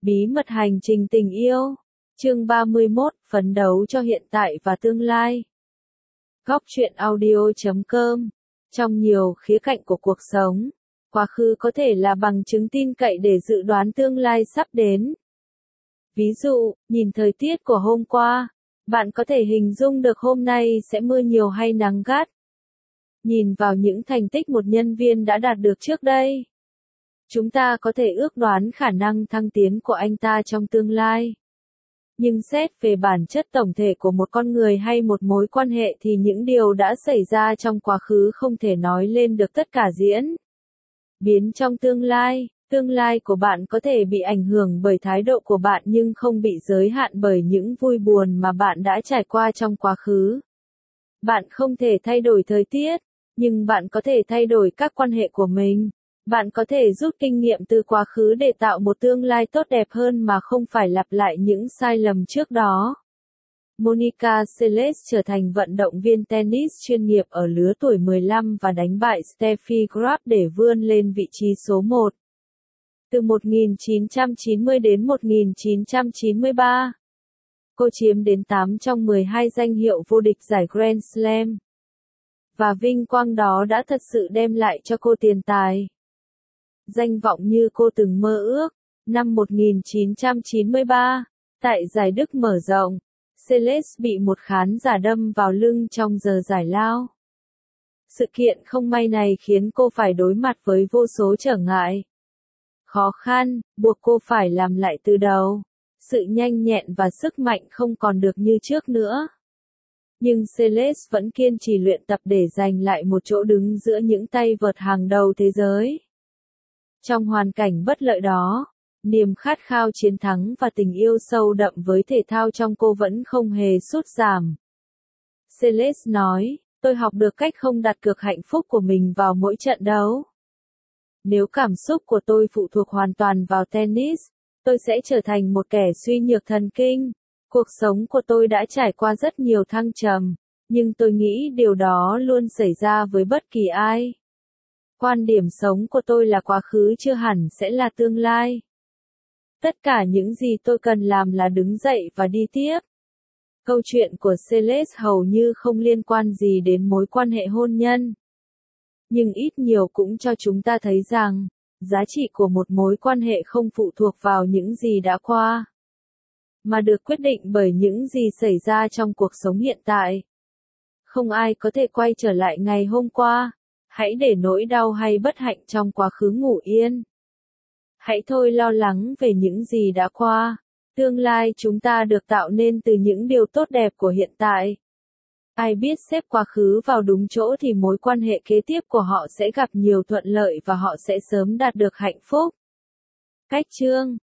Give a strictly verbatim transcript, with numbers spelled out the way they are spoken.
Bí mật hành trình tình yêu. Chương ba mươi mốt, phấn đấu cho hiện tại và tương lai. Góc truyện audio chấm com. Trong nhiều khía cạnh của cuộc sống, quá khứ có thể là bằng chứng tin cậy để dự đoán tương lai sắp đến. Ví dụ, nhìn thời tiết của hôm qua, bạn có thể hình dung được hôm nay sẽ mưa nhiều hay nắng gắt. Nhìn vào những thành tích một nhân viên đã đạt được trước đây, chúng ta có thể ước đoán khả năng thăng tiến của anh ta trong tương lai. Nhưng xét về bản chất tổng thể của một con người hay một mối quan hệ thì những điều đã xảy ra trong quá khứ không thể nói lên được tất cả diễn biến trong tương lai. Tương lai của bạn có thể bị ảnh hưởng bởi thái độ của bạn nhưng không bị giới hạn bởi những vui buồn mà bạn đã trải qua trong quá khứ. Bạn không thể thay đổi thời tiết, nhưng bạn có thể thay đổi các quan hệ của mình. Bạn có thể rút kinh nghiệm từ quá khứ để tạo một tương lai tốt đẹp hơn mà không phải lặp lại những sai lầm trước đó. Monica Seles trở thành vận động viên tennis chuyên nghiệp ở lứa tuổi mười lăm và đánh bại Steffi Graf để vươn lên vị trí số một. Từ một nghìn chín trăm chín mươi đến một nghìn chín trăm chín mươi ba, cô chiếm đến tám trong mười hai danh hiệu vô địch giải Grand Slam. Và vinh quang đó đã thật sự đem lại cho cô tiền tài, danh vọng như cô từng mơ ước. Năm một nghìn chín trăm chín mươi ba, tại giải Đức mở rộng, Seles bị một khán giả đâm vào lưng trong giờ giải lao. Sự kiện không may này khiến cô phải đối mặt với vô số trở ngại, khó khăn, buộc cô phải làm lại từ đầu. Sự nhanh nhẹn và sức mạnh không còn được như trước nữa. Nhưng Seles vẫn kiên trì luyện tập để giành lại một chỗ đứng giữa những tay vợt hàng đầu thế giới. Trong hoàn cảnh bất lợi đó, niềm khát khao chiến thắng và tình yêu sâu đậm với thể thao trong cô vẫn không hề sút giảm. Seles nói, tôi học được cách không đặt cược hạnh phúc của mình vào mỗi trận đấu. Nếu cảm xúc của tôi phụ thuộc hoàn toàn vào tennis, tôi sẽ trở thành một kẻ suy nhược thần kinh. Cuộc sống của tôi đã trải qua rất nhiều thăng trầm, nhưng tôi nghĩ điều đó luôn xảy ra với bất kỳ ai. Quan điểm sống của tôi là quá khứ chưa hẳn sẽ là tương lai. Tất cả những gì tôi cần làm là đứng dậy và đi tiếp. Câu chuyện của Seles hầu như không liên quan gì đến mối quan hệ hôn nhân. Nhưng ít nhiều cũng cho chúng ta thấy rằng, giá trị của một mối quan hệ không phụ thuộc vào những gì đã qua, mà được quyết định bởi những gì xảy ra trong cuộc sống hiện tại. Không ai có thể quay trở lại ngày hôm qua. Hãy để nỗi đau hay bất hạnh trong quá khứ ngủ yên. Hãy thôi lo lắng về những gì đã qua. Tương lai chúng ta được tạo nên từ những điều tốt đẹp của hiện tại. Ai biết xếp quá khứ vào đúng chỗ thì mối quan hệ kế tiếp của họ sẽ gặp nhiều thuận lợi và họ sẽ sớm đạt được hạnh phúc. Cách chương